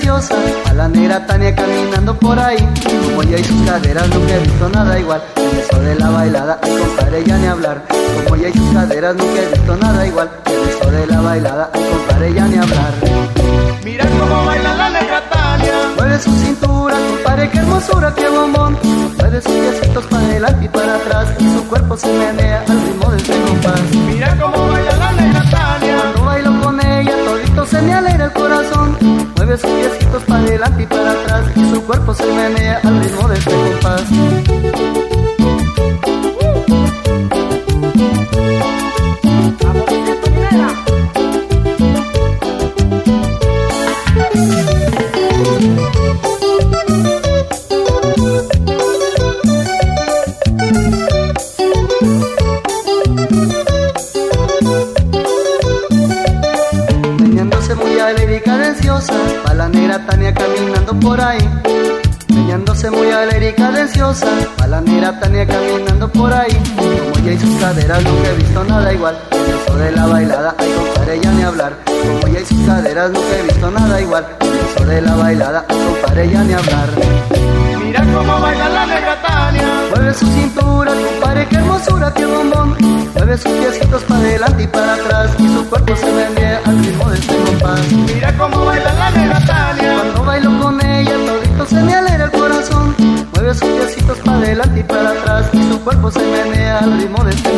cadenciosa, a la negra Tania caminando por ahí. Como ella y sus caderas nunca he visto nada igual. En eso de la bailada, ay compadre ya ni hablar. Como ella y sus caderas nunca he visto nada igual. En eso de la bailada, ay compadre ya ni hablar. Mira cómo baila la negra Tania. Mueve su cintura, compadre, qué hermosura, qué bombón. Mueve sus piecitos para adelante y para atrás, y su cuerpo se menea al ritmo del compás. Mira cómo baila la negra Tania. Cuando bailo con ella, todito se me alegra el corazón. Mueve sus piecitos para adelante y para atrás, y su cuerpo se menea al ritmo del compás. Muy alegre y cadenciosa, va la negra Tania caminando por ahí. Meneándose muy alegre y cadenciosa, va la negra Tania caminando por ahí. Como ella y sus caderas nunca he visto nada igual. En eso de la bailada, ay compadre ya ni hablar. Como ella y sus caderas nunca he visto nada igual. En eso de la bailada, ay compadre ya ni hablar. Mira cómo baila la negra Tania. Mueve su cintura, compadre, qué hermosura, qué bombón. Mueve sus piecitos para adelante y para atrás, y su cuerpo se menea al ritmo de este compás. Mira cómo baila la negra Tania. Cuando bailo con ella, todito se me alegra el corazón. Mueve sus piecitos para adelante y para atrás, y su cuerpo se menea al ritmo de este